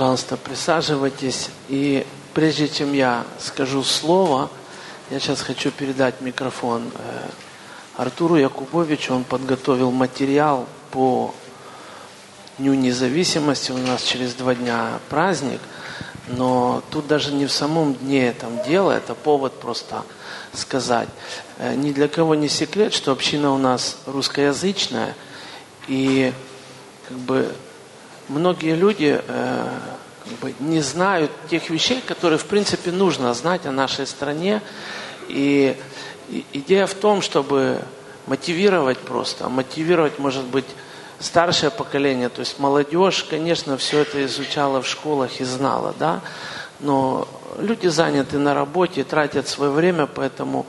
Пожалуйста, присаживайтесь. И прежде чем я скажу слово, я сейчас хочу передать микрофон Артуру Якубовичу. Он подготовил материал по Дню независимости. У нас через 2 дня праздник. Но тут даже не в самом дне этом дело, это повод просто сказать. Ни для кого не секрет, что община у нас русскоязычная. И многие люди не знают тех вещей, которые в принципе нужно знать о нашей стране. И идея в том, чтобы мотивировать, может быть, старшее поколение, то есть молодежь, конечно, все это изучала в школах и знала, да, но люди заняты на работе, тратят свое время, поэтому,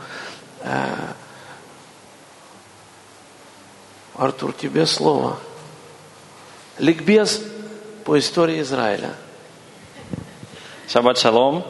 Артур, тебе слово. Ликбез по истории Израиля. Шаббат шалом.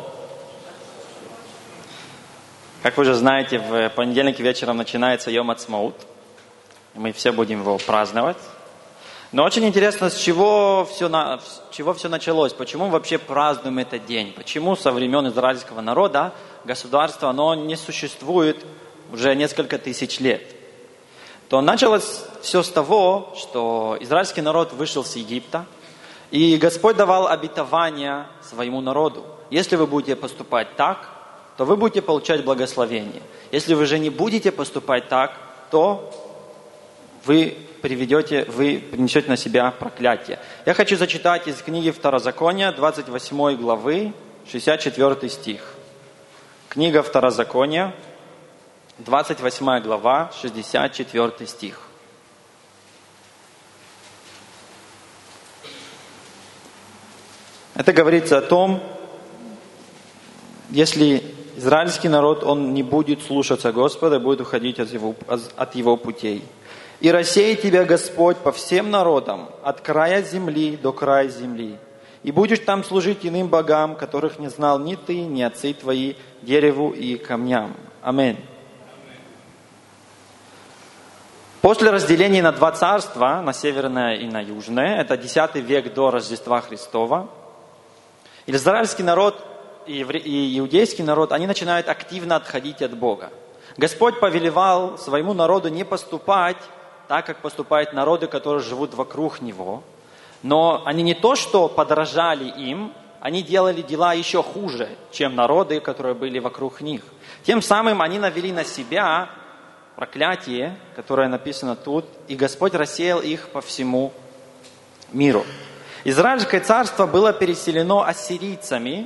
Как вы уже знаете, в понедельник вечером начинается Йом Ацмаут. Мы все будем его праздновать. Но очень интересно, с чего все началось, почему вообще празднуем этот день, почему со времен израильского народа государство, оно не существует уже несколько тысяч лет. То началось все с того, что израильский народ вышел с Египта, и Господь давал обетование своему народу. Если вы будете поступать так, то вы будете получать благословение. Если вы же не будете поступать так, то вы принесете на себя проклятие. Я хочу зачитать из книги Второзакония, 28 главы, 64 стих. Книга Второзакония, 28 глава, 64 стих. Это говорится о том, если израильский народ, он не будет слушаться Господа, будет уходить от его путей. «И рассеет тебя Господь по всем народам, от края земли до края земли. И будешь там служить иным богам, которых не знал ни ты, ни отцы твои, дереву и камням». Аминь. После разделения на 2 царства, на северное и на южное, это 10 век до Рождества Христова, израильский народ и иудейский народ, они начинают активно отходить от Бога. Господь повелевал своему народу не поступать так, как поступают народы, которые живут вокруг него. Но они не то, что подражали им, они делали дела еще хуже, чем народы, которые были вокруг них. Тем самым они навели на себя проклятие, которое написано тут, и Господь рассеял их по всему миру. Израильское царство было переселено ассирийцами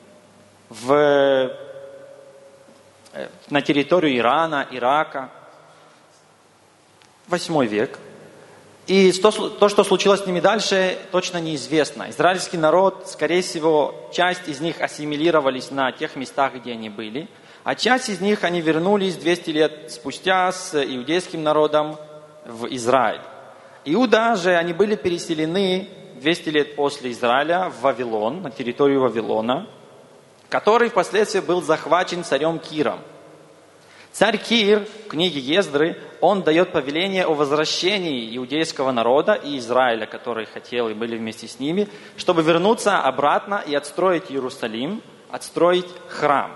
на территорию Ирана, Ирака, 8 век. И то, что случилось с ними дальше, точно неизвестно. Израильский народ, скорее всего, часть из них ассимилировались на тех местах, где они были, а часть из них, они вернулись 200 лет спустя с иудейским народом в Израиль. Иуда же, они были переселены 200 лет после Израиля в Вавилон, на территорию Вавилона, который впоследствии был захвачен царем Киром. Царь Кир в книге Ездры, он дает повеление о возвращении иудейского народа и Израиля, которые хотели и были вместе с ними, чтобы вернуться обратно и отстроить Иерусалим, отстроить храм.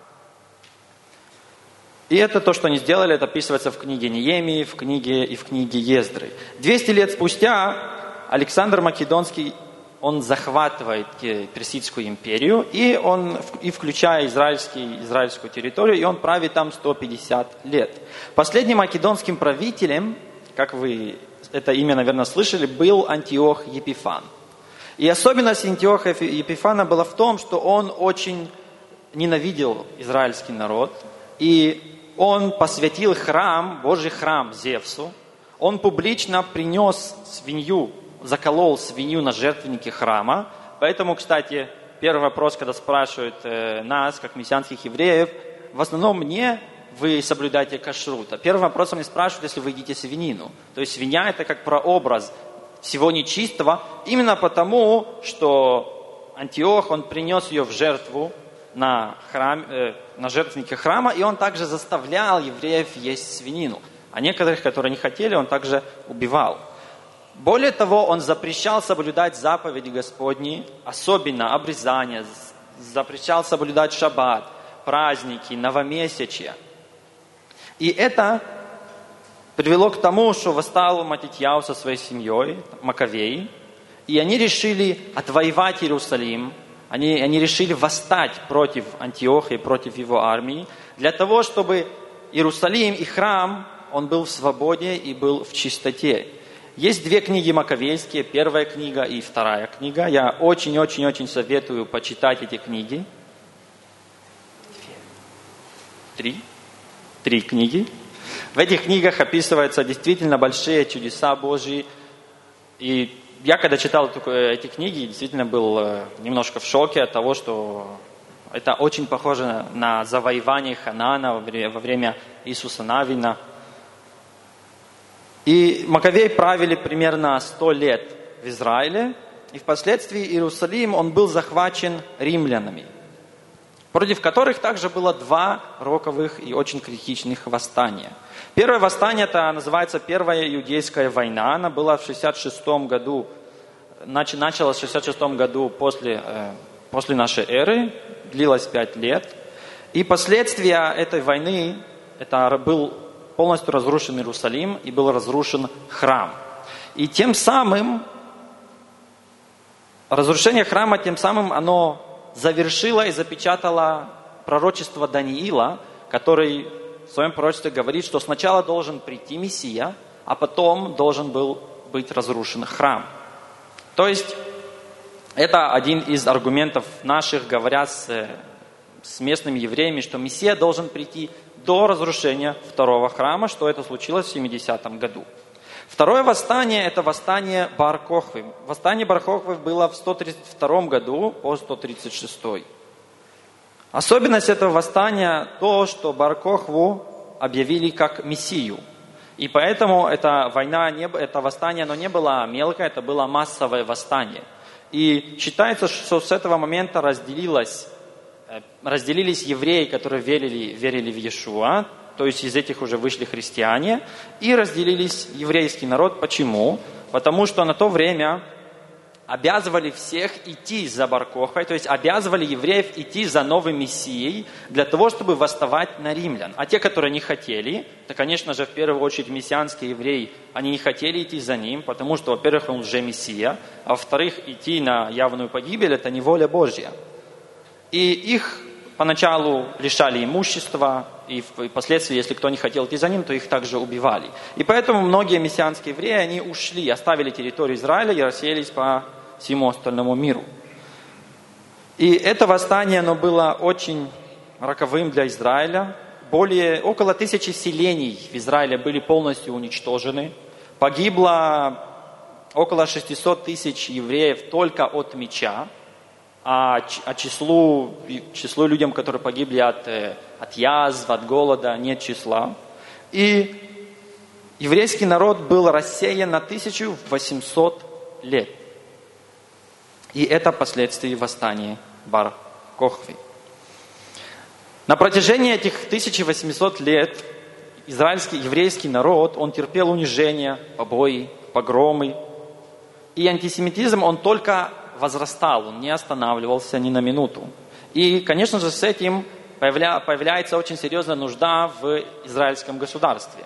И это то, что они сделали, это описывается в книге Неемии, в книге Ездры. 200 лет спустя Александр Македонский, он захватывает Персидскую империю, и включая израильскую территорию, и он правит там 150 лет. Последним македонским правителем, как вы это имя, наверное, слышали, был Антиох Епифан. И особенность Антиоха Епифана была в том, что он очень ненавидел израильский народ, и он посвятил храм, Божий храм Зевсу. Он публично принес заколол свинью на жертвеннике храма. Поэтому, кстати, первый вопрос, когда спрашивают нас, как мессианских евреев, в основном не вы соблюдаете кашрут. А первым вопросом они спрашивают, если вы едите свинину. То есть свинья это как прообраз всего нечистого, именно потому, что Антиох, он принес ее в жертву на жертвеннике храма, и он также заставлял евреев есть свинину. А некоторых, которые не хотели, он также убивал. Более того, он запрещал соблюдать заповеди Господни, особенно обрезание, запрещал соблюдать шаббат, праздники, новомесячья. И это привело к тому, что восстал Матитьяу со своей семьей, Маковеи, и они решили отвоевать Иерусалим, они решили восстать против Антиоха и против его армии, для того, чтобы Иерусалим и храм, он был в свободе и был в чистоте. Есть две книги маковейские, первая книга и вторая книга. Я очень-очень-очень советую почитать эти книги. Три книги. В этих книгах описываются действительно большие чудеса Божьи. И я, когда читал эти книги, действительно был немножко в шоке от того, что это очень похоже на завоевание Ханаана во время Иисуса Навина. И Маковеи правили примерно 100 лет в Израиле, и впоследствии Иерусалим, он был захвачен римлянами, против которых также было два роковых и очень критичных восстания. Первое восстание, это называется Первая Иудейская война, она была в 66 году, началась в 66 году после нашей эры, длилась 5 лет, и последствия этой войны, это был полностью разрушен Иерусалим и был разрушен храм. И тем самым, разрушение храма, тем самым оно завершило и запечатало пророчество Даниила, который в своем пророчестве говорит, что сначала должен прийти Мессия, а потом должен был быть разрушен храм. То есть, это один из аргументов наших, говоря с местными евреями, что Мессия должен прийти до разрушения второго храма, что это случилось в 70-м году. Второе восстание – это восстание Бар-Кохвы. Восстание Бар-Кохвы было в 132 году по 136. Особенность этого восстания – то, что Бар-Кохву объявили как мессию. И поэтому эта война, это восстание, оно не было мелкое, это было массовое восстание. И считается, что с этого момента разделились евреи, которые верили в Иешуа, то есть из этих уже вышли христиане, и разделились еврейский народ. Почему? Потому что на то время обязывали всех идти за Бар-Кохвой, то есть обязывали евреев идти за новым Мессией для того, чтобы восставать на римлян. А те, которые не хотели, то, конечно же, в первую очередь мессианские евреи, они не хотели идти за ним, потому что, во-первых, он уже Мессия, а во-вторых, идти на явную погибель – это не воля Божья. И их поначалу лишали имущества, и впоследствии, если кто не хотел идти за ним, то их также убивали. И поэтому многие мессианские евреи, они ушли, оставили территорию Израиля и рассеялись по всему остальному миру. И это восстание, оно было очень роковым для Израиля. Около 1000 селений в Израиле были полностью уничтожены. Погибло около 600 тысяч евреев только от меча. А числу людям, которые погибли от язв, от голода, нет числа. И еврейский народ был рассеян на 1800 лет. И это последствия восстания Бар-Кохвы. На протяжении этих 1800 лет еврейский народ, он терпел унижения, побои, погромы. И антисемитизм, он только возрастал, он не останавливался ни на минуту. И, конечно же, с этим появляется очень серьезная нужда в израильском государстве.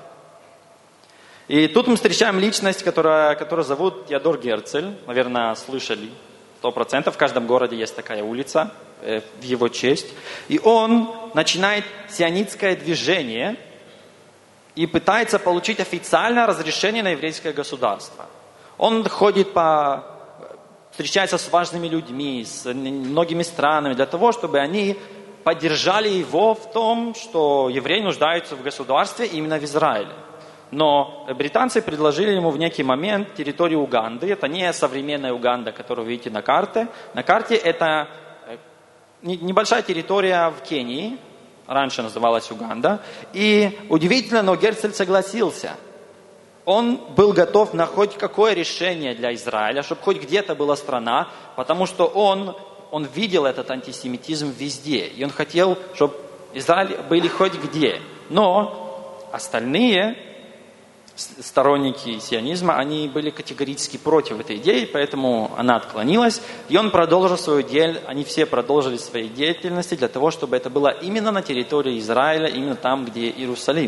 И тут мы встречаем личность, которую зовут Теодор Герцель. Наверное, слышали 100%. В каждом городе есть такая улица в его честь. И он начинает сионистское движение и пытается получить официальное разрешение на еврейское государство. Он ходит встречается с важными людьми, с многими странами, для того, чтобы они поддержали его в том, что евреи нуждаются в государстве именно в Израиле. Но британцы предложили ему в некий момент территорию Уганды. Это не современная Уганда, которую вы видите на карте. На карте это небольшая территория в Кении, раньше называлась Уганда. И удивительно, но Герцель согласился. Он был готов на хоть какое решение для Израиля, чтобы хоть где-то была страна, потому что он видел этот антисемитизм везде. И он хотел, чтобы Израиль были хоть где. Но остальные сторонники сионизма, они были категорически против этой идеи, поэтому она отклонилась, и он продолжил свою деятельность, они все продолжили свои деятельности для того, чтобы это было именно на территории Израиля, именно там, где Иерусалим.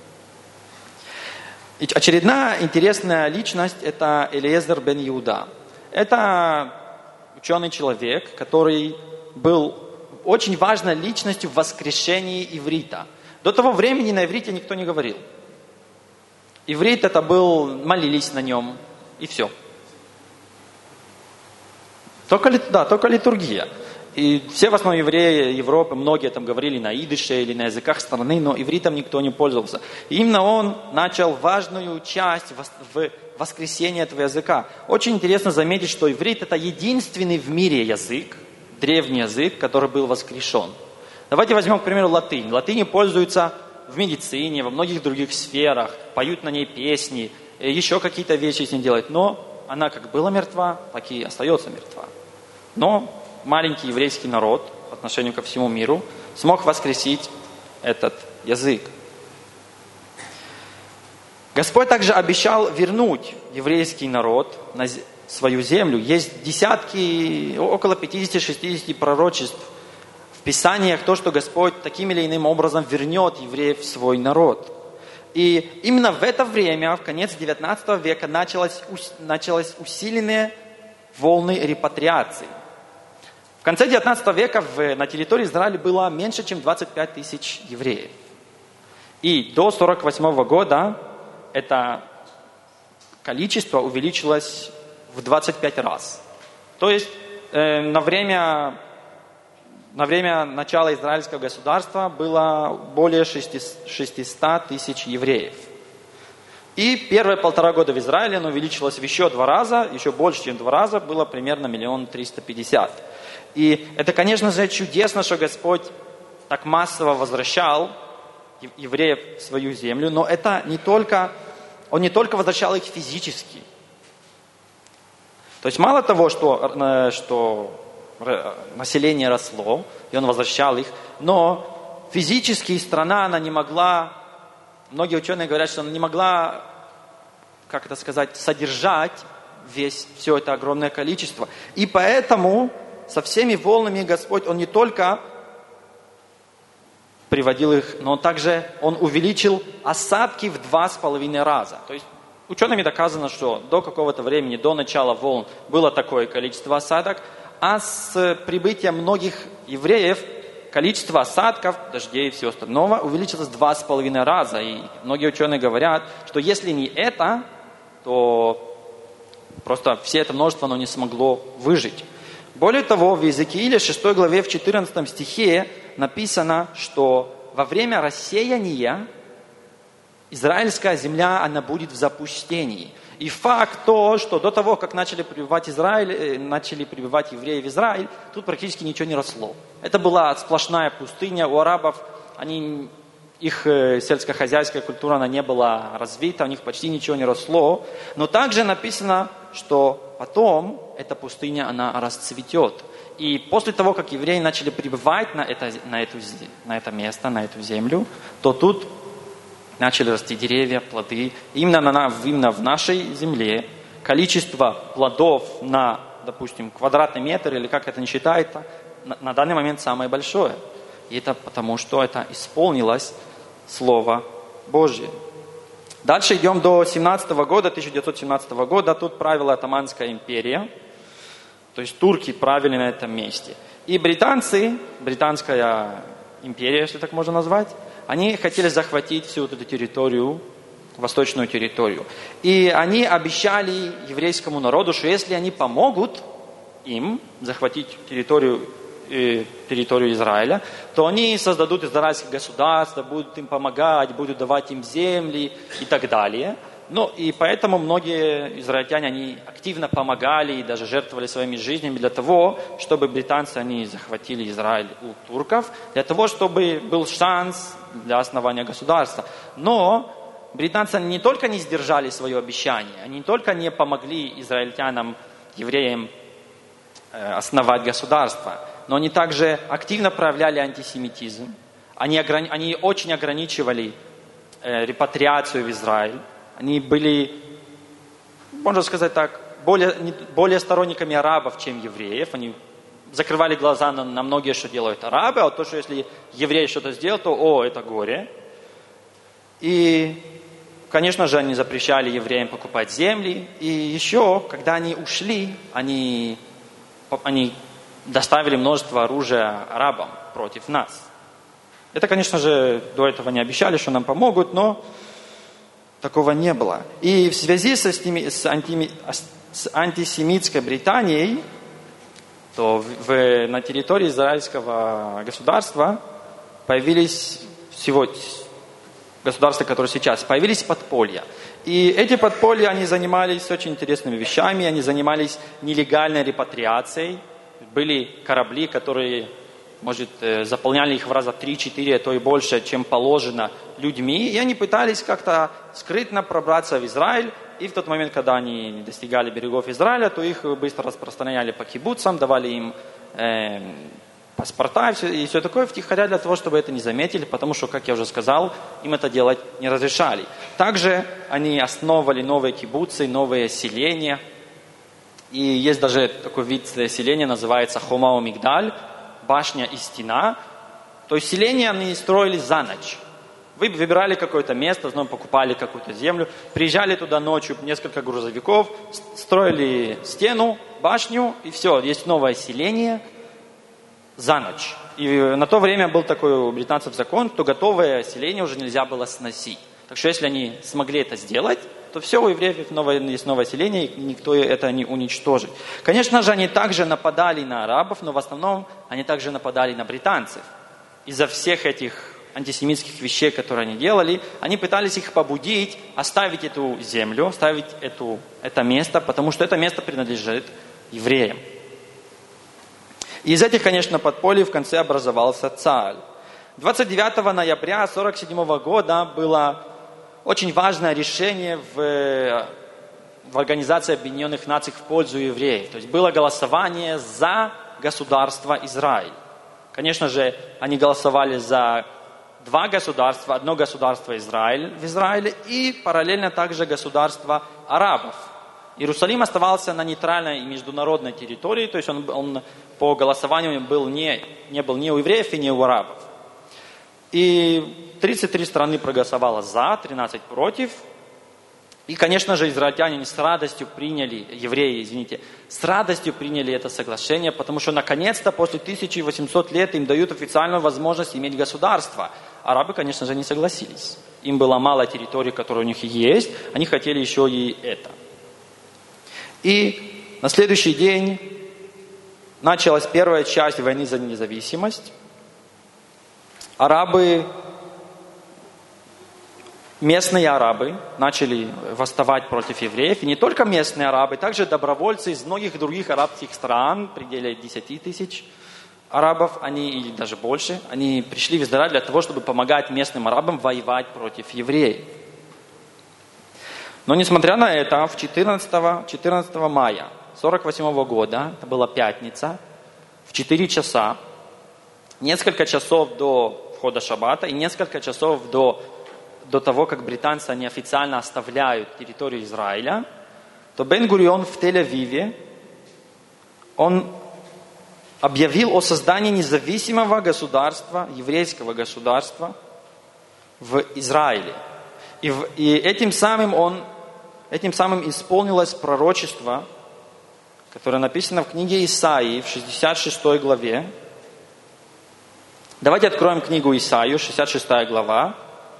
И очередная интересная личность – это Элиезер бен Иуда. Это ученый человек, который был очень важной личностью в воскрешении иврита. До того времени на иврите никто не говорил. Иврит это был, молились на нем, и все. Только литургия. И все в основном евреи Европы, многие там говорили на идыше или на языках страны, но ивритом никто не пользовался. И именно он начал важную часть в воскресении этого языка. Очень интересно заметить, что иврит это единственный в мире язык, древний язык, который был воскрешен. Давайте возьмем, к примеру, латынь. Латынью пользуются в медицине, во многих других сферах, поют на ней песни, еще какие-то вещи с ней делают. Но она как была мертва, так и остается мертва. Но маленький еврейский народ по отношению ко всему миру смог воскресить этот язык. Господь также обещал вернуть еврейский народ на свою землю. Есть десятки, около 50-60 пророчеств в Писаниях, то, что Господь таким или иным образом вернет евреев в свой народ. И именно в это время, в конец 19 века, началась усиленные волны репатриации. В конце 19 века на территории Израиля было меньше, чем 25 тысяч евреев. И до 1948 года это количество увеличилось в 25 раз. То есть на время начала израильского государства было более 600 тысяч евреев. И первые 1,5 года в Израиле оно увеличилось в еще 2 раза, еще больше, чем 2 раза, было примерно 1 350 000. И это, конечно же, чудесно, что Господь так массово возвращал евреев в свою землю, но это Он не только возвращал их физически. То есть мало того, что население росло, и Он возвращал их, но физически страна, она не могла, многие ученые говорят, что она не могла, содержать все это огромное количество. И поэтому со всеми волнами Господь, Он не только приводил их, но также Он увеличил осадки в 2,5 раза. То есть учеными доказано, что до какого-то времени, до начала волн, было такое количество осадок, а с прибытием многих евреев количество осадков, дождей и всего остального увеличилось в 2,5 раза. И многие ученые говорят, что если не это, то просто все это множество оно не смогло выжить. Более того, в Иезекииле 6 главе в 14 стихе написано, что во время рассеяния израильская земля, она будет в запустении. И факт то, что до того, как начали прибывать евреи в Израиль, тут практически ничего не росло. Это была сплошная пустыня. У арабов их сельскохозяйская культура она не была развита, у них почти ничего не росло. Но также написано, что потом эта пустыня, она расцветет. И после того, как евреи начали прибывать на это место, на эту землю, то тут начали расти деревья, плоды. Именно в нашей земле количество плодов на, допустим, квадратный метр, или как это ни считается, на данный момент самое большое. И это потому, что это исполнилось Слово Божье. Дальше идем до 1917 года. Тут правила Отоманская империя. То есть турки правили на этом месте. И британцы, британская империя, если так можно назвать, они хотели захватить всю эту территорию, восточную территорию. И они обещали еврейскому народу, что если они помогут им захватить территорию Израиля, то они создадут израильское государство, будут им помогать, будут давать им земли и так далее. Ну и поэтому многие израильтяне, они активно помогали и даже жертвовали своими жизнями для того, чтобы британцы, они захватили Израиль у турков, для того, чтобы был шанс для основания государства. Но британцы не только не сдержали свое обещание, они не только не помогли израильтянам, евреям основать государство, но они также активно проявляли антисемитизм. Они очень ограничивали репатриацию в Израиль. Они были, можно сказать так, более сторонниками арабов, чем евреев. Они закрывали глаза на многие, что делают арабы, а вот то, что если еврей что-то сделал, то это горе. И, конечно же, они запрещали евреям покупать земли. И еще, когда они ушли, они доставили множество оружия арабам против нас. Это, конечно же, до этого не обещали, что нам помогут, но такого не было. И в связи с антисемитской Британией, то на территории израильского государства появились государства, которые сейчас, появились подполья. И эти подполья, они занимались очень интересными вещами, они занимались нелегальной репатриацией. Были корабли, которые, может, заполняли их в раза 3-4, а то и больше, чем положено людьми. И они пытались как-то скрытно пробраться в Израиль. И в тот момент, когда они достигали берегов Израиля, то их быстро распространяли по кибуцам, давали им паспорта и все такое втихаря для того, чтобы это не заметили, потому что, как я уже сказал, им это делать не разрешали. Также они основывали новые кибуцы, новые селения. И есть даже такой вид селения, называется Хомао Мигдаль, башня и стена. То есть селения они строили за ночь. Вы выбирали какое-то место, покупали какую-то землю, приезжали туда ночью, несколько грузовиков, строили стену, башню, и все, есть новое селение за ночь. И на то время был такой у британцев закон, что готовое селение уже нельзя было сносить. Так что если они смогли это сделать, то все, у евреев есть новое селение, и никто это не уничтожит. Конечно же, они также нападали на арабов, но в основном они также нападали на британцев. Из-за всех этих антисемитских вещей, которые они делали, они пытались их побудить оставить эту землю, оставить это место, потому что это место принадлежит евреям. И из этих, конечно, подпольев в конце образовался Цааль. 29 ноября 1947 года было очень важное решение в Организации Объединенных Наций в пользу евреев. То есть было голосование за государство Израиль. Конечно же, они голосовали за два государства. Одно государство Израиль в Израиле и параллельно также государство арабов. Иерусалим оставался на нейтральной и международной территории, то есть он по голосованию не был ни у евреев и ни у арабов. И 33 страны проголосовало за, 13 против. И, конечно же, израильтяне с радостью приняли, с радостью приняли это соглашение, потому что, наконец-то, после 1800 лет им дают официальную возможность иметь государство. Арабы, конечно же, не согласились. Им было мало территории, которые у них есть, они хотели еще и это. И на следующий день началась первая часть войны за независимость. Местные арабы начали восставать против евреев. И не только местные арабы, также добровольцы из многих других арабских стран, в пределе 10 тысяч арабов, или даже больше, они пришли в Израиль для того, чтобы помогать местным арабам воевать против евреев. Но несмотря на это, 14 мая 1948 года, это была пятница, в 4 часа, несколько часов до входа шаббата и несколько часов до того, как британцы неофициально оставляют территорию Израиля, то Бен-Гурион в Тель-Авиве, он объявил о создании независимого государства, еврейского государства в Израиле. И этим самым исполнилось пророчество, которое написано в книге Исаии, в 66 главе. Давайте откроем книгу Исаию, 66 глава.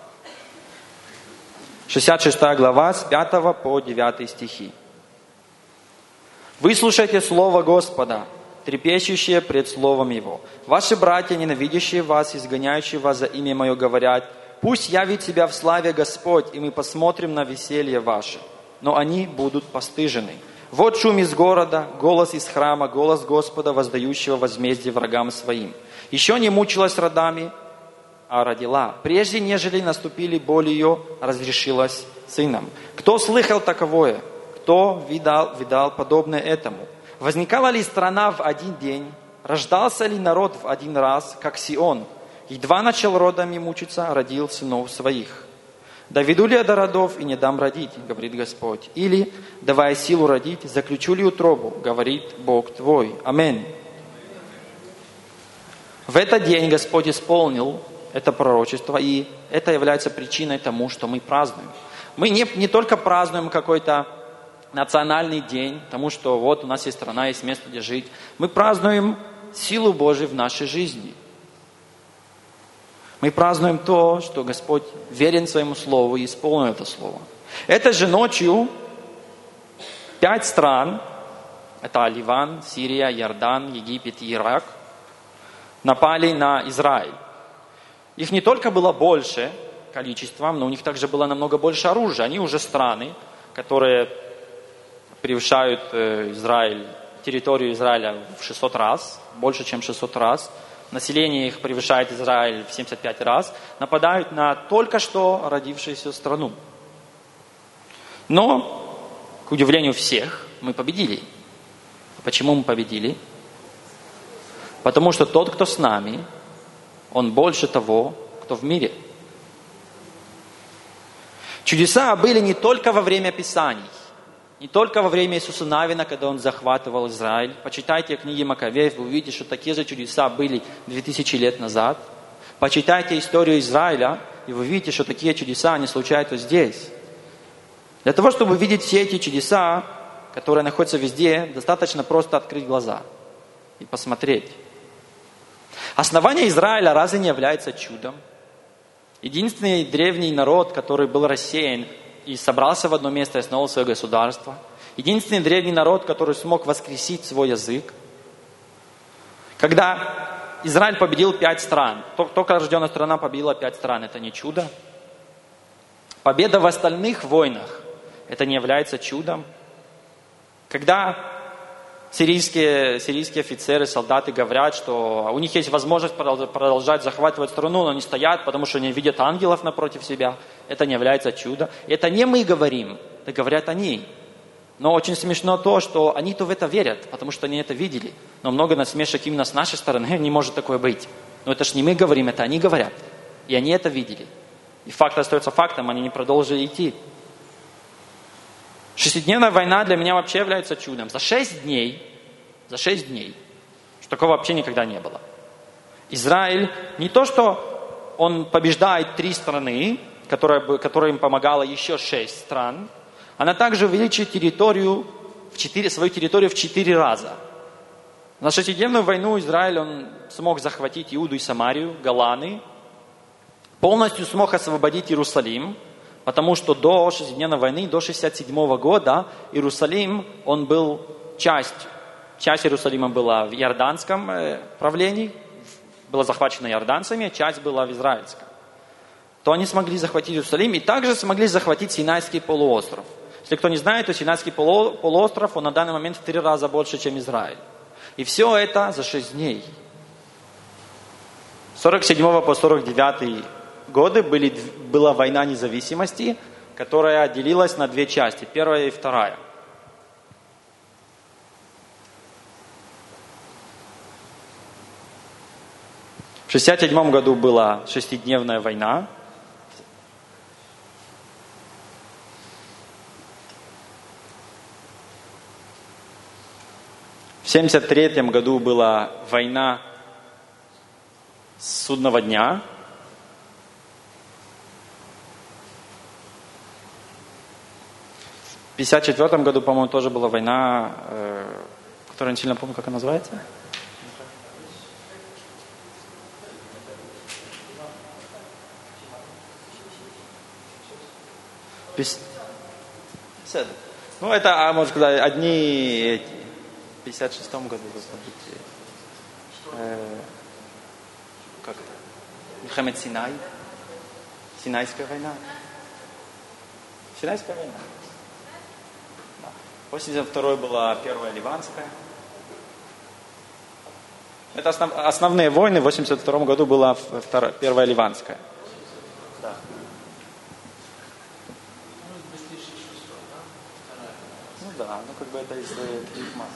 66 глава, с 5 по 9 стихи. «Выслушайте слово Господа, трепещущие пред словом Его. Ваши братья, ненавидящие вас, изгоняющие вас за имя Мое, говорят, пусть явит себя в славе Господь, и мы посмотрим на веселье ваше. Но они будут постыжены. Вот шум из города, голос из храма, голос Господа, воздающего возмездие врагам своим. Еще не мучилась родами, а родила. Прежде, нежели наступили боли ее, разрешилась сыном. Кто слыхал таковое? Кто видал подобное этому? Возникала ли страна в один день? Рождался ли народ в один раз, как Сион? Едва начал родами мучиться, родил сынов своих. «Доведу ли я до родов и не дам родить, говорит Господь? Или, давая силу родить, заключу ли утробу, говорит Бог твой? Аминь». В этот день Господь исполнил это пророчество, и это является причиной тому, что мы празднуем. Мы не только празднуем какой-то национальный день, тому, что вот у нас есть страна, есть место, где жить. Мы празднуем силу Божию в нашей жизни. Мы празднуем то, что Господь верен своему Слову и исполнил это Слово. Этой же ночью 5 стран, это Ливан, Сирия, Иордан, Египет и Ирак, напали на Израиль. Их не только было больше количеством, но у них также было намного больше оружия. Они уже страны, которые превышают территорию Израиля в 600 раз, больше, чем 600 раз. Население их превышает Израиль в 75 раз. Нападают на только что родившуюся страну. Но, к удивлению всех, мы победили. Почему мы победили? Потому что тот, кто с нами, он больше того, кто в мире. Чудеса были не только во время Писаний, не только во время Иисуса Навина, когда он захватывал Израиль. Почитайте книги Маковеев, вы увидите, что такие же чудеса были 2000 лет назад. Почитайте историю Израиля, и вы увидите, что такие чудеса, они случаются здесь. Для того, чтобы видеть все эти чудеса, которые находятся везде, достаточно просто открыть глаза и посмотреть. Основание Израиля разве не является чудом? Единственный древний народ, который был рассеян и собрался в одно место и основал свое государство. Единственный древний народ, который смог воскресить свой язык. Когда Израиль победил 5 стран, только рожденная страна победила 5 стран, это не чудо. Победа в остальных войнах, это не является чудом. Когда сирийские офицеры, солдаты говорят, что у них есть возможность продолжать захватывать страну, но они стоят, потому что они видят ангелов напротив себя. Это не является чудом. Это не мы говорим, это говорят они. Но очень смешно то, что они-то в это верят, потому что они это видели. Но много насмешек именно с нашей стороны, не может такое быть. Но это ж не мы говорим, это они говорят. И они это видели. И факт остается фактом, они не продолжили идти. 6-дневная война для меня вообще является чудом. За 6 дней, что такого вообще никогда не было. Израиль не то, что он побеждает 3 страны, которая им помогала еще 6 стран, она также увеличивает свою территорию в 4 раза. На 6-дневную войну Израиль он смог захватить Иуду и Самарию, Голаны, полностью смог освободить Иерусалим, потому что до 6-дневной войны, до 67 года, Иерусалим, он был частью. Часть Иерусалима была в иорданском правлении, была захвачена иорданцами, часть была в израильском. То они смогли захватить Иерусалим и также смогли захватить Синайский полуостров. Если кто не знает, то Синайский полуостров, он на данный момент в 3 раза больше, чем Израиль. И все это за 6 дней. С 47 по 49 годы была война независимости, которая делилась на 2 части, первая и вторая. В 1967 году была 6-дневная война. В 1973 году была война судного дня. В 1954 году, по-моему, тоже была война, которую я не сильно помню, как она называется. Ну, это, можно сказать, одни... В 1956 году должно быть... как это? Мухаммед Синай. Синайская война. Синайская война. Да. 82 была первая ливанская. Это основные войны. В 82 году была первая ливанская. Да. Ну да, ну как бы это из их масс.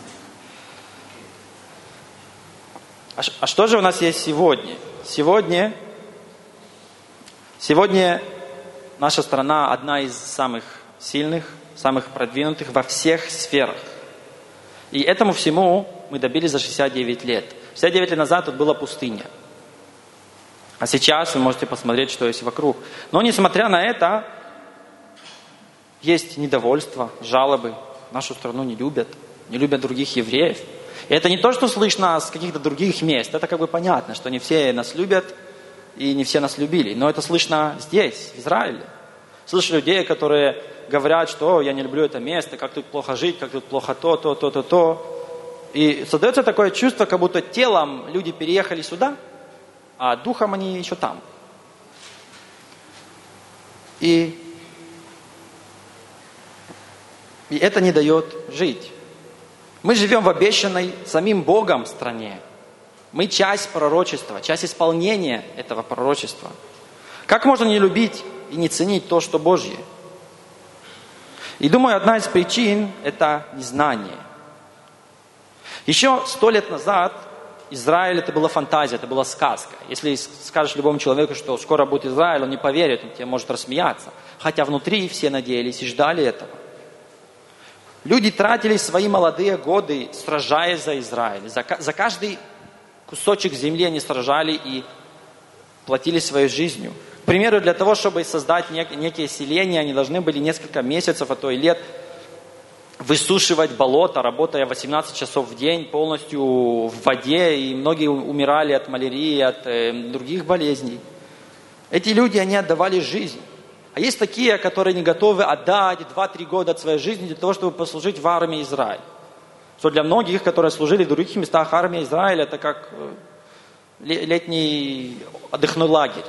А что же у нас есть сегодня? Сегодня наша страна одна из самых сильных, самых продвинутых во всех сферах. И этому всему мы добились за 69 лет. 69 лет назад тут была пустыня. А сейчас вы можете посмотреть, что есть вокруг. Но несмотря на это, есть недовольство, жалобы. Нашу страну не любят других евреев. И это не то, что слышно с каких-то других мест. Это как бы понятно, что не все нас любят и не все нас любили. Но это слышно здесь, в Израиле. Слышу людей, которые говорят, что я не люблю это место, как тут плохо жить, как тут плохо то. И создается такое чувство, как будто телом люди переехали сюда, а духом они еще там. И это не дает жить. Мы живем в обещанной самим Богом стране. Мы часть пророчества, часть исполнения этого пророчества. Как можно не любить и не ценить то, что Божье? И думаю, одна из причин – это незнание. Еще 100 лет назад Израиль – это была фантазия, это была сказка. Если скажешь любому человеку, что скоро будет Израиль, он не поверит, он тебе может рассмеяться. Хотя внутри все надеялись и ждали этого. Люди тратили свои молодые годы, сражаясь за Израиль. За каждый кусочек земли они сражали и платили своей жизнью. К примеру, для того, чтобы создать некие селения, они должны были несколько месяцев, а то и лет высушивать болото, работая 18 часов в день полностью в воде, и многие умирали от малярии, от других болезней. Эти люди, они отдавали жизнь. А есть такие, которые не готовы отдать 2-3 года от своей жизни для того, чтобы послужить в армии Израиля. Что для многих, которые служили в других местах, армия Израиля, это как летний отдыхной лагерь.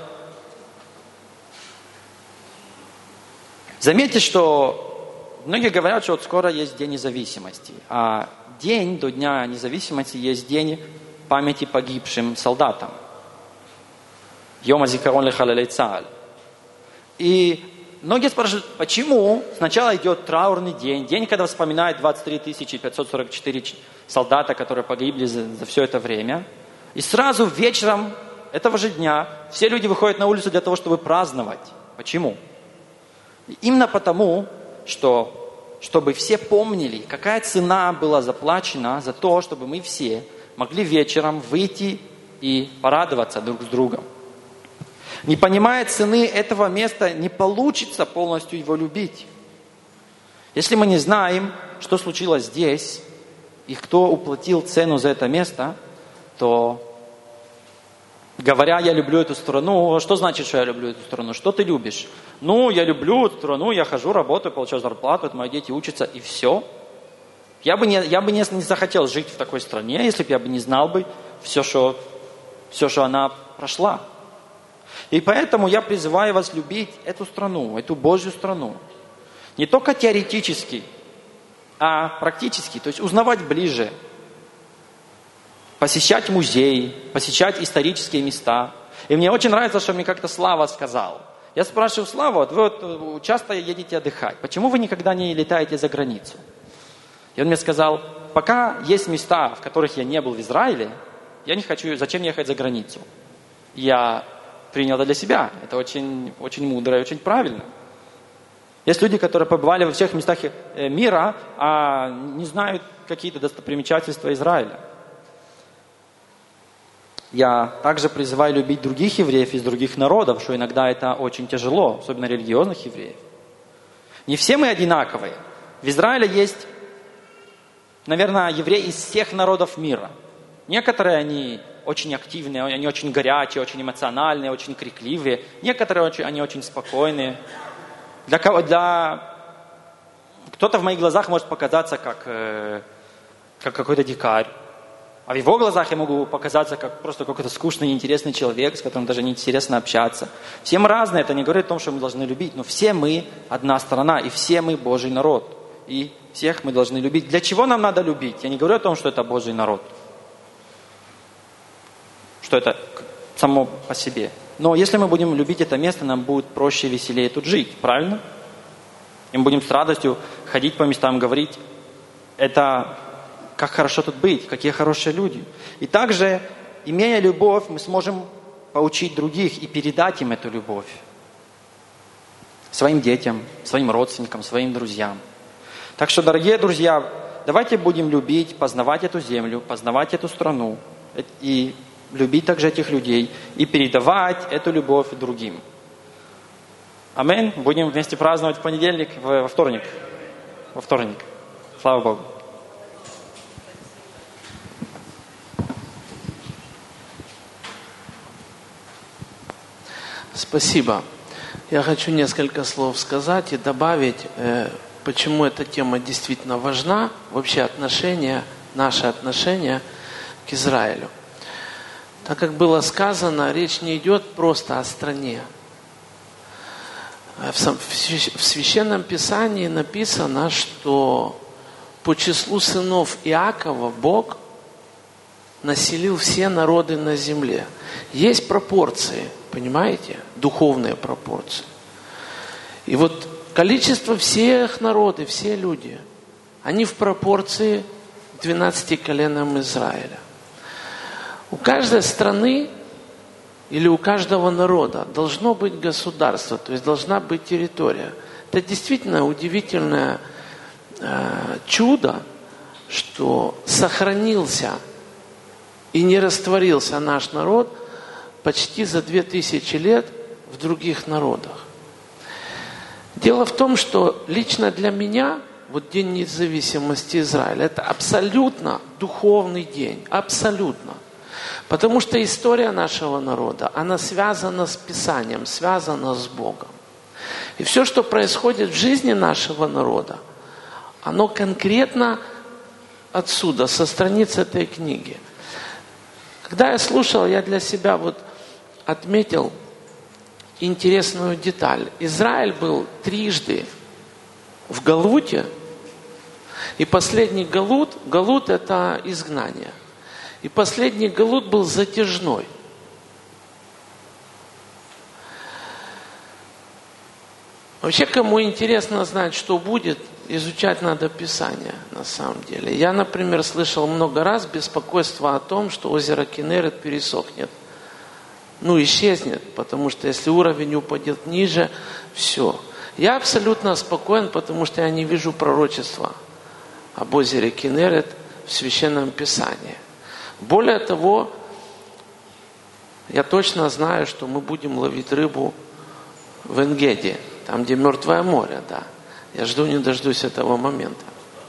Заметьте, что многие говорят, что вот скоро есть День независимости. А день до Дня независимости есть день памяти погибшим солдатам. Йом азикарон лехалалей цааль. И многие спрашивают, почему сначала идет траурный день, день, когда вспоминают 23 544 солдата, которые погибли за все это время. И сразу вечером этого же дня все люди выходят на улицу для того, чтобы праздновать. Почему? Именно потому, что чтобы все помнили, какая цена была заплачена за то, чтобы мы все могли вечером выйти и порадоваться друг с другом. Не понимая цены этого места, не получится полностью его любить. Если мы не знаем, что случилось здесь, и кто уплатил цену за это место, то, говоря, я люблю эту страну, что значит, что я люблю эту страну? Что ты любишь? Ну, я люблю эту страну, я хожу, работаю, получаю зарплату, мои дети учатся, и все. Я бы не захотел жить в такой стране, если бы я бы не знал бы все, что она прошла. И поэтому я призываю вас любить эту страну, эту Божью страну. Не только теоретически, а практически. То есть узнавать ближе, посещать музеи, посещать исторические места. И мне очень нравится, что мне как-то Слава сказал. Я спрашиваю, Слава, вот вы вот часто едете отдыхать. Почему вы никогда не летаете за границу? И он мне сказал, пока есть места, в которых я не был в Израиле, я не хочу, зачем ехать за границу? Я принял это для себя. Это очень, очень мудро и очень правильно. Есть люди, которые побывали во всех местах мира, а не знают какие-то достопримечательства Израиля. Я также призываю любить других евреев из других народов, что иногда это очень тяжело, особенно религиозных евреев. Не все мы одинаковые. В Израиле есть, наверное, евреи из всех народов мира. Некоторые они очень активные, они очень горячие, очень эмоциональные, очень крикливые. Некоторые они очень спокойные. Кто-то в моих глазах может показаться как какой-то дикарь. А в его глазах я могу показаться как просто какой-то скучный, неинтересный человек, с которым даже неинтересно общаться. Все мы разные, это не говорит о том, что мы должны любить, но все мы одна страна, и все мы Божий народ. И всех мы должны любить. Для чего нам надо любить? Я не говорю о том, что это Божий народ. Что это само по себе. Но если мы будем любить это место, нам будет проще и веселее тут жить, правильно? И мы будем с радостью ходить по местам, говорить, это как хорошо тут быть, какие хорошие люди. И также, имея любовь, мы сможем поучить других и передать им эту любовь. своим детям, своим родственникам, своим друзьям. Так что, дорогие друзья, давайте будем любить, познавать эту землю, познавать эту страну и любить также этих людей и передавать эту любовь другим. Аминь. Будем вместе праздновать в понедельник, во вторник. Во вторник. Слава Богу. Спасибо. Я хочу несколько слов сказать и добавить, почему эта тема действительно важна, вообще наши отношения к Израилю. Так как было сказано, речь не идет просто о стране. В Священном Писании написано, что по числу сынов Иакова Бог населил все народы на земле. Есть пропорции, понимаете? Духовные пропорции. И вот количество всех народов, все люди, они в пропорции к 12 коленам Израиля. У каждой страны или у каждого народа должно быть государство, то есть должна быть территория. Это действительно удивительное чудо, что сохранился и не растворился наш народ почти за 2000 лет в других народах. Дело в том, что лично для меня вот День независимости Израиля – это абсолютно духовный день, абсолютно. Потому что история нашего народа, она связана с Писанием, связана с Богом. И все, что происходит в жизни нашего народа, оно конкретно отсюда, со страниц этой книги. Когда я слушал, я для себя вот отметил интересную деталь. Израиль был трижды в Галуте, и последний Галут – это изгнание. И последний Галут был затяжной. Вообще, кому интересно знать, что будет, изучать надо Писание, на самом деле. Я, например, слышал много раз беспокойство о том, что озеро Кенерет пересохнет. Исчезнет, потому что если уровень упадет ниже, все. Я абсолютно спокоен, потому что я не вижу пророчества об озере Кенерет в Священном Писании. Более того, я точно знаю, что мы будем ловить рыбу в Эн-Геди, там, где Мертвое море, да. Я жду не дождусь этого момента.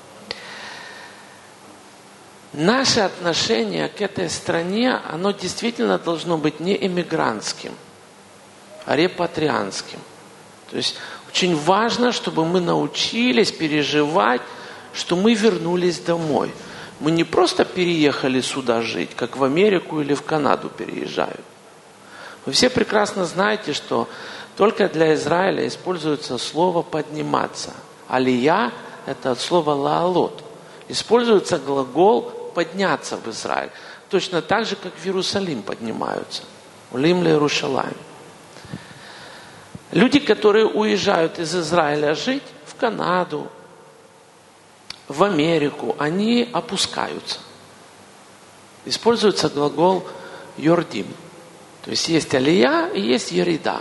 Наше отношение к этой стране, оно действительно должно быть не эмигрантским, а репатрианским. То есть очень важно, чтобы мы научились переживать, что мы вернулись домой. Мы не просто переехали сюда жить, как в Америку или в Канаду переезжают. Вы все прекрасно знаете, что только для Израиля используется слово «подниматься». Алия – это от слова «лаалот». Используется глагол «подняться в Израиль». Точно так же, как в Иерусалим поднимаются. Улим ле-Иерушалаим. Люди, которые уезжают из Израиля жить в Канаду, в Америку, они опускаются. Используется глагол «йордим». То есть есть алия и есть ерида.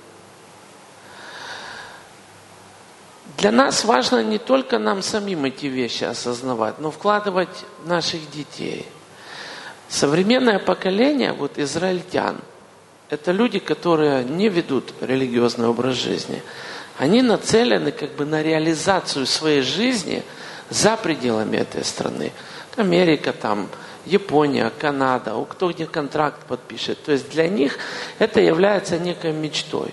Для нас важно не только нам самим эти вещи осознавать, но вкладывать в наших детей. Современное поколение, вот израильтян, это люди, которые не ведут религиозный образ жизни. Они нацелены как бы на реализацию своей жизни за пределами этой страны. Америка, там, Япония, Канада, кто где контракт подпишет. То есть для них это является некой мечтой.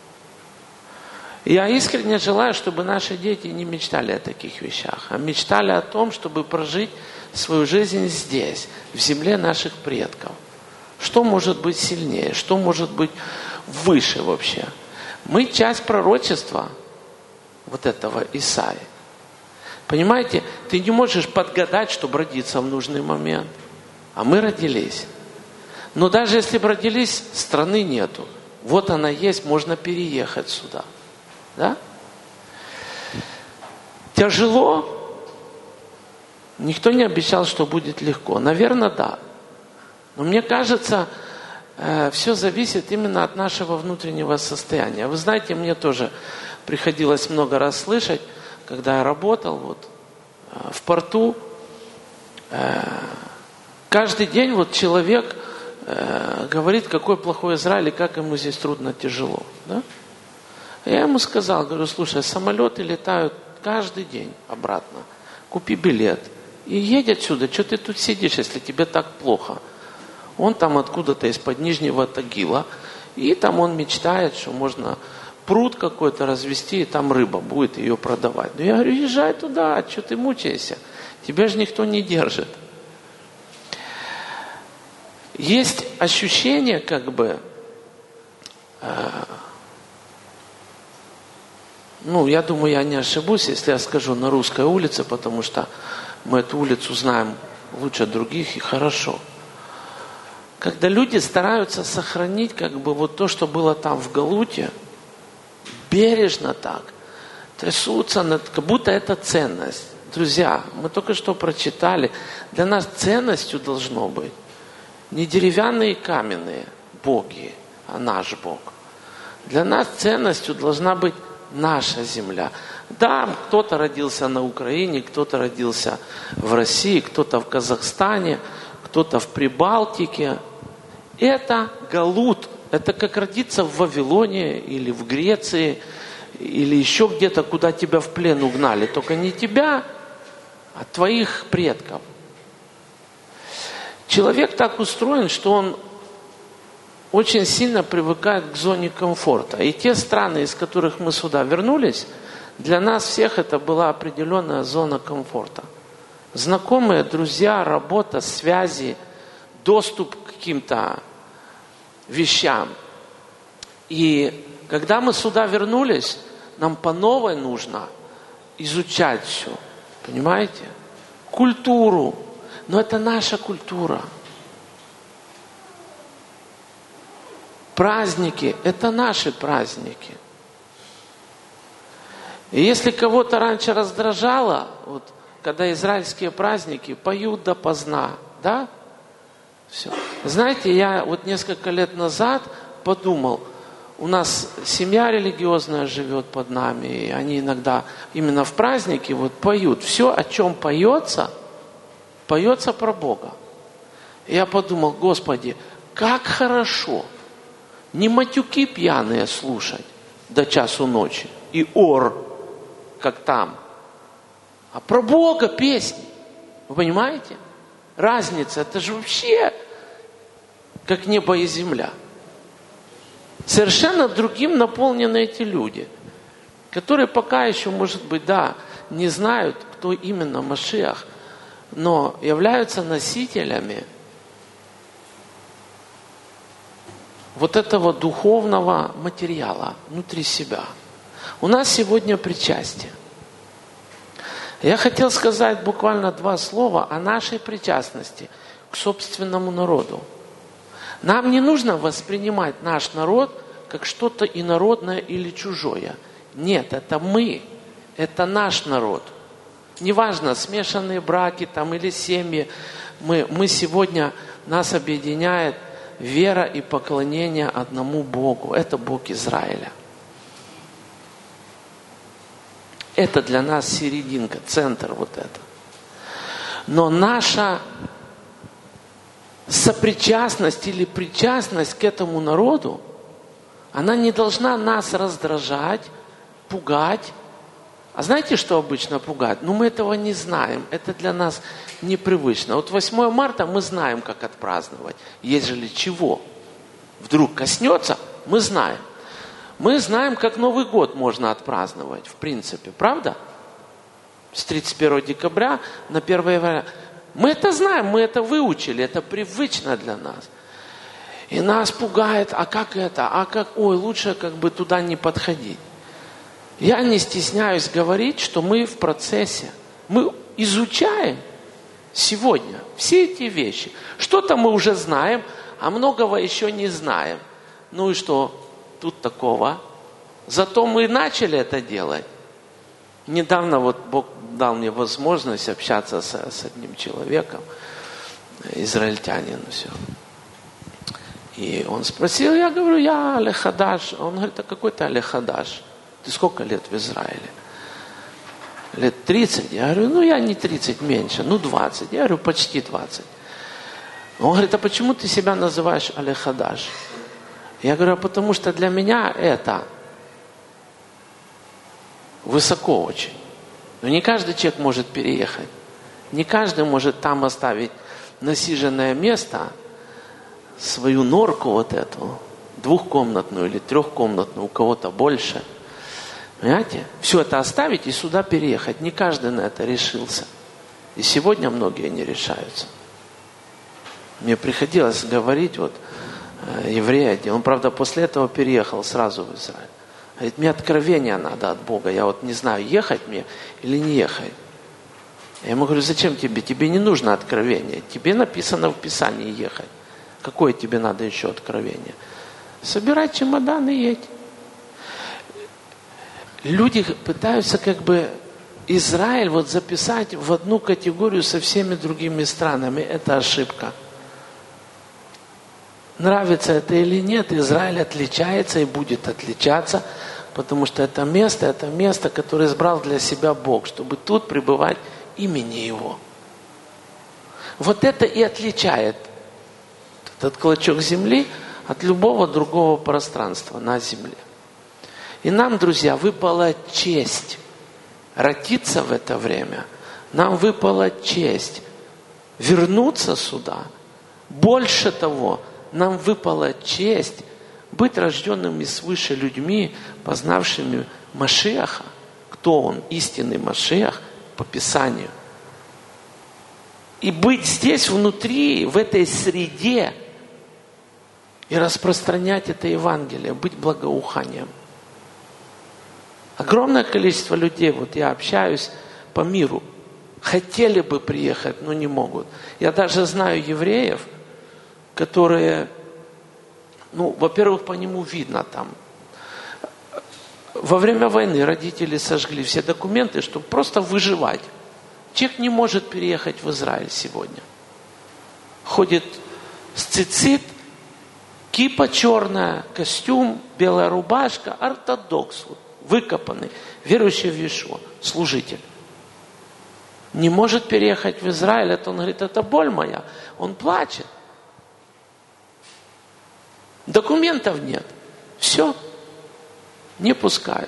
Я искренне желаю, чтобы наши дети не мечтали о таких вещах, а мечтали о том, чтобы прожить свою жизнь здесь, в земле наших предков. Что может быть сильнее? Что может быть выше вообще? Мы часть пророчества вот этого Исаии. Понимаете, ты не можешь подгадать, чтобы родиться в нужный момент. А мы родились. Но даже если бы родились, страны нету. Вот она есть, можно переехать сюда. Да? Тяжело? Никто не обещал, что будет легко. Наверное, да. Но мне кажется, все зависит именно от нашего внутреннего состояния. Вы знаете, мне тоже приходилось много раз слышать, когда я работал вот, в порту. Каждый день вот человек говорит, какой плохой Израиль и как ему здесь трудно, тяжело. Да? Я ему сказал, говорю, слушай, самолеты летают каждый день обратно. Купи билет и едь отсюда. Что ты тут сидишь, если тебе так плохо? Он там откуда-то из-под Нижнего Тагила. И там он мечтает, что можно пруд какой-то развести, и там рыба будет ее продавать. Но я говорю, езжай туда, что ты мучаешься? Тебя же никто не держит. Есть ощущение, как бы, я думаю, я не ошибусь, если я скажу на русской улице, потому что мы эту улицу знаем лучше других и хорошо. Когда люди стараются сохранить, как бы, вот то, что было там в Галуте, бережно так, трясутся, как будто это ценность. Друзья, мы только что прочитали, для нас ценностью должно быть не деревянные и каменные боги, а наш Бог. Для нас ценностью должна быть наша земля. Да, кто-то родился на Украине, кто-то родился в России, кто-то в Казахстане, кто-то в Прибалтике. Это галут. Это как родиться в Вавилоне или в Греции, или еще где-то, куда тебя в плен угнали. Только не тебя, а твоих предков. Человек так устроен, что он очень сильно привыкает к зоне комфорта. И те страны, из которых мы сюда вернулись, для нас всех это была определенная зона комфорта. Знакомые, друзья, работа, связи, доступ к каким-то вещам. И когда мы сюда вернулись, нам по новой нужно изучать все. Понимаете? Культуру. Но это наша культура. Праздники – это наши праздники. И если кого-то раньше раздражало, вот, когда израильские праздники поют допоздна, да? Все. Знаете, я вот несколько лет назад подумал, у нас семья религиозная живет под нами, и они иногда именно в праздники вот поют. Все, о чем поется про Бога. И я подумал, Господи, как хорошо не матюки пьяные слушать до часу ночи и ор, как там, а про Бога песни. Вы понимаете? Разница, это же вообще как небо и земля. Совершенно другим наполнены эти люди, которые пока еще, может быть, да, не знают, кто именно Машиах, но являются носителями вот этого духовного материала внутри себя. У нас сегодня причастие. Я хотел сказать буквально 2 слова о нашей причастности к собственному народу. Нам не нужно воспринимать наш народ как что-то инородное или чужое. Нет, это мы, это наш народ. Неважно, смешанные браки там или семьи, мы сегодня, нас объединяет вера и поклонение одному Богу. Это Бог Израиля. Это для нас серединка, центр вот это. Но наша сопричастность или причастность к этому народу, она не должна нас раздражать, пугать. А знаете, что обычно пугает? Мы этого не знаем. Это для нас непривычно. Вот 8 марта мы знаем, как отпраздновать. Ежели чего вдруг коснется, мы знаем. Мы знаем, как Новый год можно отпраздновать, в принципе. Правда? С 31 декабря на 1 января. Мы это знаем, мы это выучили. Это привычно для нас. И нас пугает, а как это? Лучше как бы туда не подходить. Я не стесняюсь говорить, что мы в процессе. Мы изучаем сегодня все эти вещи. Что-то мы уже знаем, а многого еще не знаем. Ну и что тут такого? Зато мы начали это делать. Недавно вот Бог дал мне возможность общаться с одним человеком, израильтянин, все. И он спросил, я говорю, я Алехадаш. Он говорит, а какой ты Алехадаш? Ты сколько лет в Израиле? Лет 30? Я говорю, я не 30, меньше, 20. Я говорю, почти 20. Он говорит, а почему ты себя называешь Аль-Хадаш? Я говорю, потому что для меня это высоко очень. Но не каждый человек может переехать. Не каждый может там оставить насиженное место, свою норку вот эту, 2-комнатную или 3-комнатную, у кого-то больше. Понимаете? Все это оставить и сюда переехать. Не каждый на это решился. И сегодня многие не решаются. Мне приходилось говорить, еврей один, он, правда, после этого переехал сразу в Израиль. Говорит, мне откровение надо от Бога. Я не знаю, ехать мне или не ехать. Я ему говорю, зачем тебе? Тебе не нужно откровение. Тебе написано в Писании ехать. Какое тебе надо еще откровение? Собирай чемодан и едь. Люди пытаются Израиль записать в одну категорию со всеми другими странами. Это ошибка. Нравится это или нет, Израиль отличается и будет отличаться, потому что это место, которое избрал для себя Бог, чтобы тут пребывать имени Его. Вот это и отличает этот клочок земли от любого другого пространства на земле. И нам, друзья, выпала честь родиться в это время. Нам выпала честь вернуться сюда. Больше того, нам выпала честь быть рожденными свыше людьми, познавшими Машиаха. Кто он? Истинный Машиах по Писанию. И быть здесь внутри, в этой среде, и распространять это Евангелие, быть благоуханием. Огромное количество людей, я общаюсь по миру, хотели бы приехать, но не могут. Я даже знаю евреев, которые, во-первых, по нему видно там. Во время войны родители сожгли все документы, чтобы просто выживать. Человек не может переехать в Израиль сегодня. Ходит с цицит, кипа черная, костюм, белая рубашка, ортодокс, выкопанный, верующий в Иешуа, служитель. Не может переехать в Израиль, он говорит, это боль моя. Он плачет. Документов нет. Все. Не пускаю.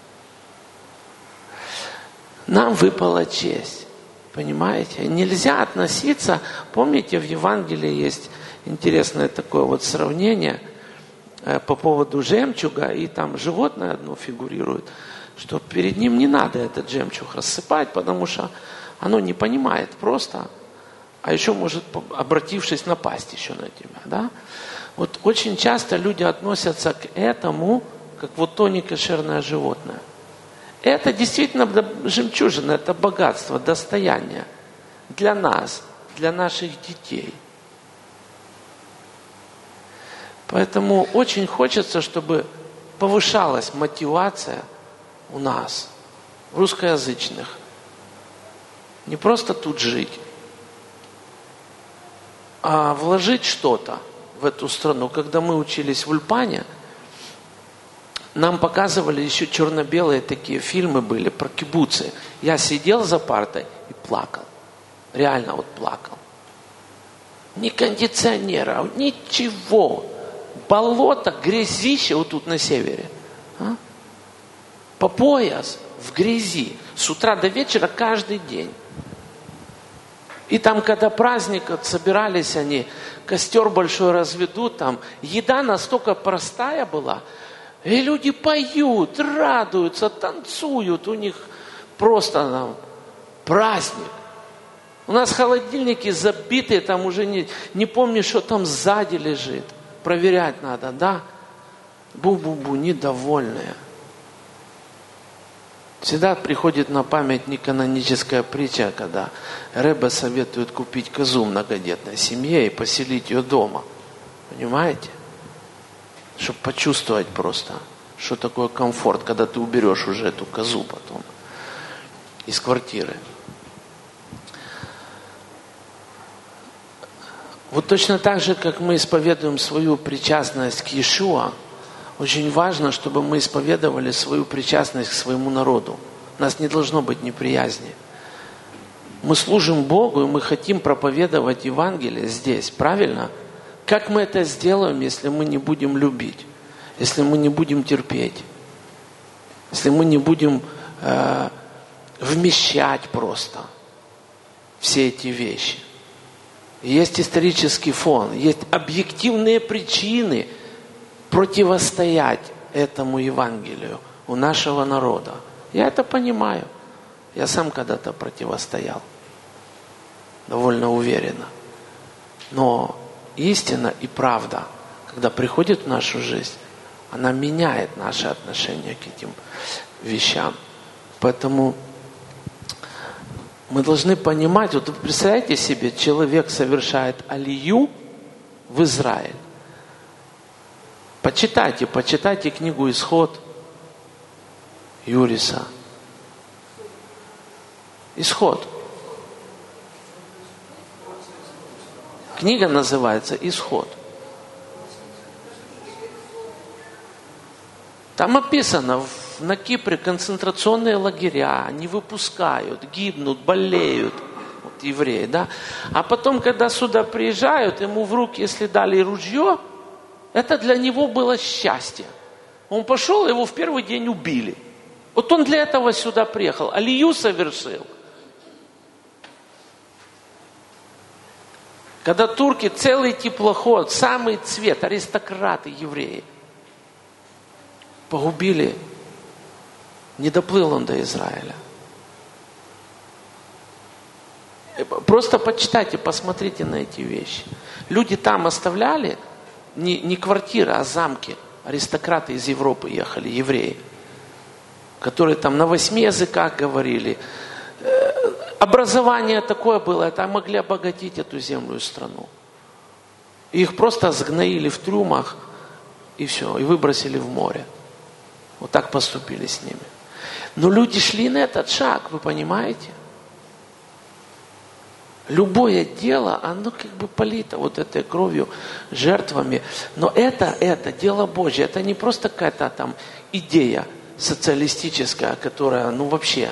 Нам выпала честь. Понимаете? Нельзя относиться. Помните, в Евангелии есть интересное такое сравнение по поводу жемчуга, и там животное одно фигурирует, что перед ним не надо этот жемчуг рассыпать, потому что оно не понимает просто, а еще может, обратившись, напасть еще на тебя. Да? Очень часто люди относятся к этому, как то некошерное животное. Это действительно жемчужина, это богатство, достояние для нас, для наших детей. Поэтому очень хочется, чтобы повышалась мотивация у нас, русскоязычных. Не просто тут жить, а вложить что-то в эту страну. Когда мы учились в Ульпане, нам показывали еще черно-белые такие фильмы были про кибуцы. Я сидел за партой и плакал. Реально плакал. Ни кондиционеров, ничего. Болото, грязище тут на севере. По пояс в грязи. С утра до вечера каждый день. И там, когда праздник, собирались они, костер большой разведут, там еда настолько простая была, и люди поют, радуются, танцуют, у них просто праздник. У нас холодильники забитые, там уже не помню, что там сзади лежит. Проверять надо, да? Бу-бу-бу, недовольные. Всегда приходит на память неканоническая притча, когда Ребе советует купить козу многодетной семье и поселить ее дома. Понимаете? Чтобы почувствовать просто, что такое комфорт, когда ты уберешь уже эту козу потом из квартиры. Точно так же, как мы исповедуем свою причастность к Иешуа, Очень важно, чтобы мы исповедовали свою причастность к своему народу. У нас не должно быть неприязни. Мы служим Богу, и мы хотим проповедовать Евангелие здесь, правильно? Как мы это сделаем, если мы не будем любить, если мы не будем терпеть, если мы не будем вмещать просто все эти вещи? Есть исторический фон, есть объективные причины противостоять этому Евангелию у нашего народа. Я это понимаю. Я сам когда-то противостоял. Довольно уверенно. Но истина и правда, когда приходит в нашу жизнь, она меняет наше отношение к этим вещам. Поэтому мы должны понимать, вот представляете себе, человек совершает алию в Израиль. Почитайте книгу «Исход» Юриса. Исход. Книга называется «Исход». Там описано, на Кипре концентрационные лагеря, они выпускают, гибнут, болеют, вот евреи, да. А потом, когда сюда приезжают, ему в руки, если дали ружье, это для него было счастье. Он пошел, его в первый день убили. Вот он для этого сюда приехал, алию совершил. Когда турки, целый теплоход, самый цвет, аристократы, евреи, погубили, не доплыл он до Израиля. Просто почитайте, посмотрите на эти вещи. Люди там оставляли не квартиры, а замки. Аристократы из Европы ехали, евреи, которые там на 8 языках говорили. Образование такое было, это могли обогатить эту землю и страну. Их просто сгноили в трюмах и все, и выбросили в море. Вот так поступили с ними. Но люди шли на этот шаг, вы понимаете? Любое дело, оно как бы полито вот этой кровью, жертвами. Но это дело Божье. Это не просто какая-то там идея социалистическая, которая, вообще...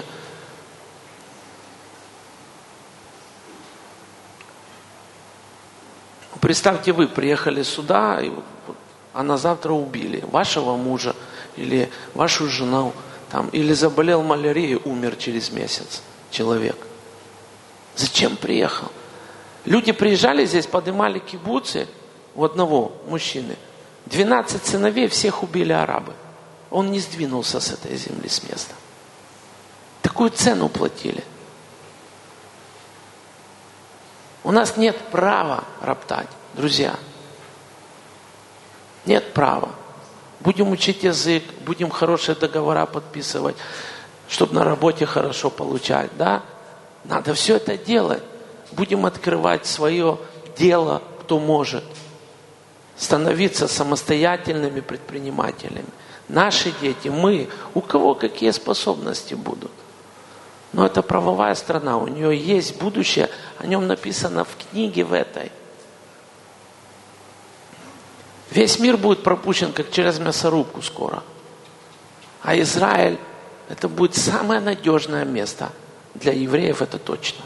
Представьте, вы приехали сюда, а на завтра убили вашего мужа или вашу жену, или заболел малярией, умер через месяц человек. Зачем приехал? Люди приезжали здесь, поднимали кибуцы у одного мужчины. 12 сыновей, всех убили арабы. Он не сдвинулся с этой земли, с места. Такую цену платили. У нас нет права роптать, друзья. Нет права. Будем учить язык, будем хорошие договора подписывать, чтобы на работе хорошо получать, да? Надо все это делать. Будем открывать свое дело, кто может. Становиться самостоятельными предпринимателями. Наши дети, мы, у кого какие способности будут. Но это правовая страна, у нее есть будущее, о нем написано в книге в этой. Весь мир будет пропущен, как через мясорубку скоро. А Израиль, это будет самое надежное место. Для евреев это точно.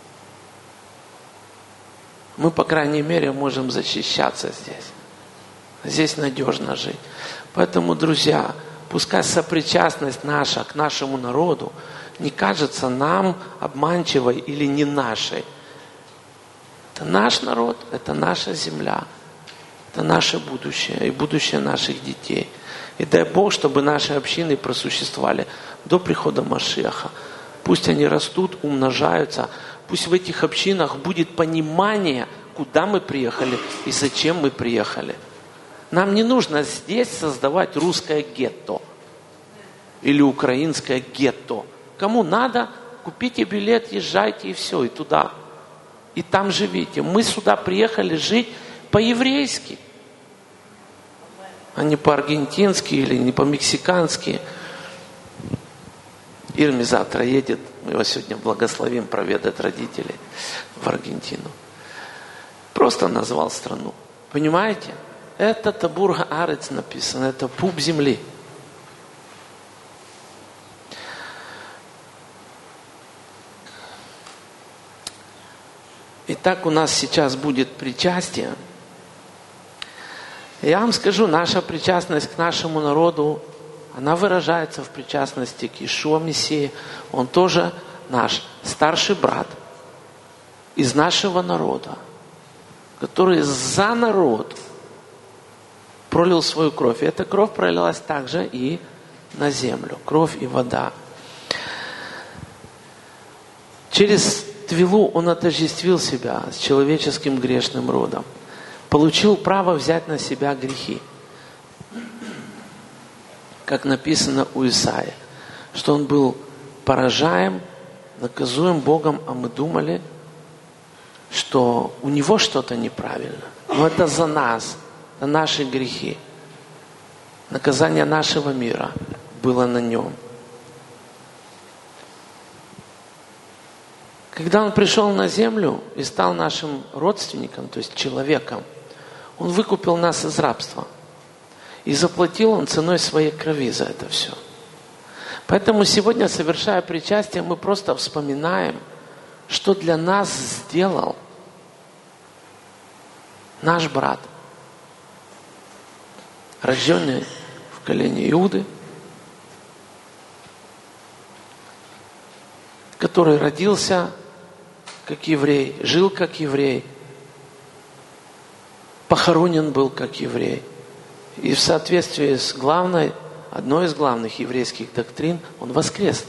Мы, по крайней мере, можем защищаться здесь. Здесь надежно жить. Поэтому, друзья, пускай сопричастность наша к нашему народу не кажется нам обманчивой или не нашей. Это наш народ, это наша земля, это наше будущее и будущее наших детей. И дай Бог, чтобы наши общины просуществовали до прихода Машиаха. Пусть они растут, умножаются. Пусть в этих общинах будет понимание, куда мы приехали и зачем мы приехали. Нам не нужно здесь создавать русское гетто или украинское гетто. Кому надо, купите билет, езжайте и все, и туда. И там живите. Мы сюда приехали жить по-еврейски, а не по-аргентински или не по-мексикански. Ирми завтра едет, мы его сегодня благословим проведать родителей в Аргентину. Просто назвал страну. Понимаете? Это табур аарец написано, это пуп земли. Итак, у нас сейчас будет причастие. Я вам скажу, наша причастность к нашему народу, она выражается в причастности к Иешуа Мессии. Он тоже наш старший брат из нашего народа, который за народ пролил свою кровь. И эта кровь пролилась также и на землю. Кровь и вода. Через Твилу он отождествил себя с человеческим грешным родом. Получил право взять на себя грехи. Как написано у Исаии, что он был поражаем, наказуем Богом, а мы думали, что у него что-то неправильно. Но это за нас, за наши грехи. Наказание нашего мира было на нем. Когда он пришел на землю и стал нашим родственником, то есть человеком, он выкупил нас из рабства. И заплатил он ценой своей крови за это все. Поэтому сегодня, совершая причастие, мы просто вспоминаем, что для нас сделал наш брат, рожденный в колене Иуды, который родился как еврей, жил как еврей, похоронен был как еврей. И в соответствии с одной из главных еврейских доктрин, он воскрес.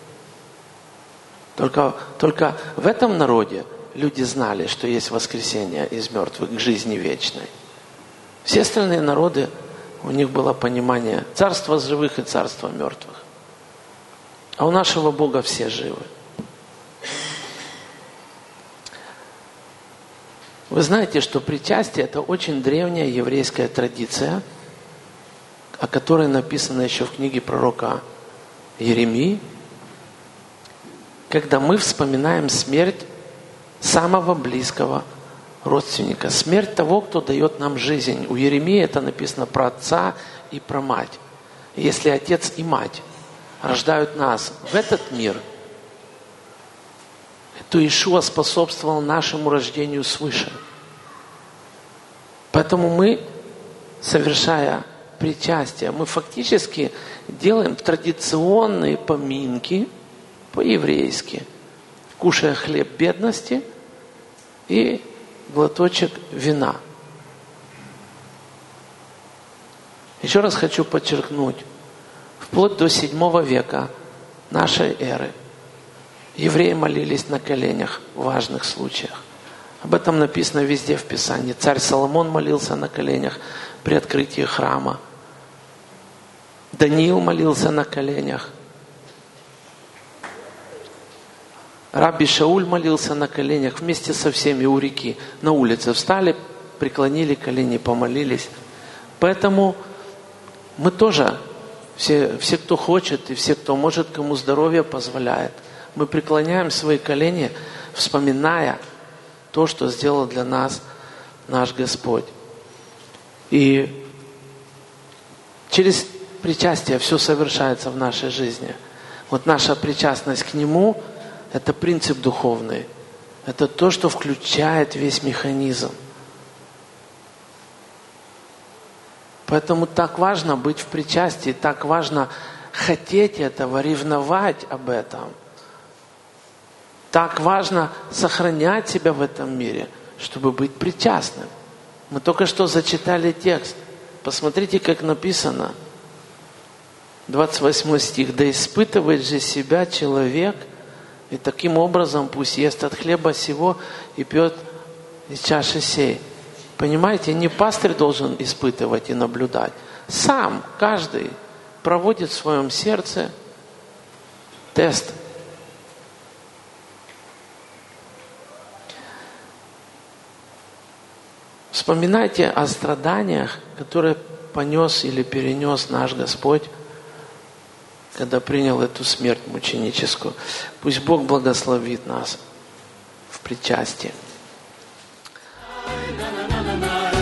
Только в этом народе люди знали, что есть воскресение из мертвых к жизни вечной. Все остальные народы, у них было понимание царства живых и царства мертвых. А у нашего Бога все живы. Вы знаете, что причастие – это очень древняя еврейская традиция, о которой написано еще в книге пророка Иеремии, когда мы вспоминаем смерть самого близкого родственника, смерть того, кто дает нам жизнь. У Иеремии это написано про отца и про мать. Если отец и мать рождают нас в этот мир, то Иешуа способствовал нашему рождению свыше. Поэтому мы, совершая причастие, мы фактически делаем традиционные поминки по-еврейски, кушая хлеб бедности и глоточек вина. Еще раз хочу подчеркнуть, вплоть до 7 века нашей эры евреи молились на коленях в важных случаях. Об этом написано везде в Писании. Царь Соломон молился на коленях при открытии храма. Даниил молился на коленях. Рабби Шауль молился на коленях вместе со всеми у реки. На улице встали, преклонили колени, помолились. Поэтому мы тоже, все, кто хочет и все, кто может, кому здоровье позволяет, мы преклоняем свои колени, вспоминая то, что сделал для нас наш Господь. И через причастие все совершается в нашей жизни. Вот наша причастность к Нему – это принцип духовный. Это то, что включает весь механизм. Поэтому так важно быть в причастии, так важно хотеть этого, ревновать об этом. Так важно сохранять себя в этом мире, чтобы быть причастным. Мы только что зачитали текст. Посмотрите, как написано. 28 стих. «Да испытывает же себя человек, и таким образом пусть ест от хлеба сего и пьет из чаши сей». Понимаете, не пастырь должен испытывать и наблюдать. Сам каждый проводит в своем сердце тест. Вспоминайте о страданиях, которые понес или перенес наш Господь, когда принял эту смерть мученическую. Пусть Бог благословит нас в причастии.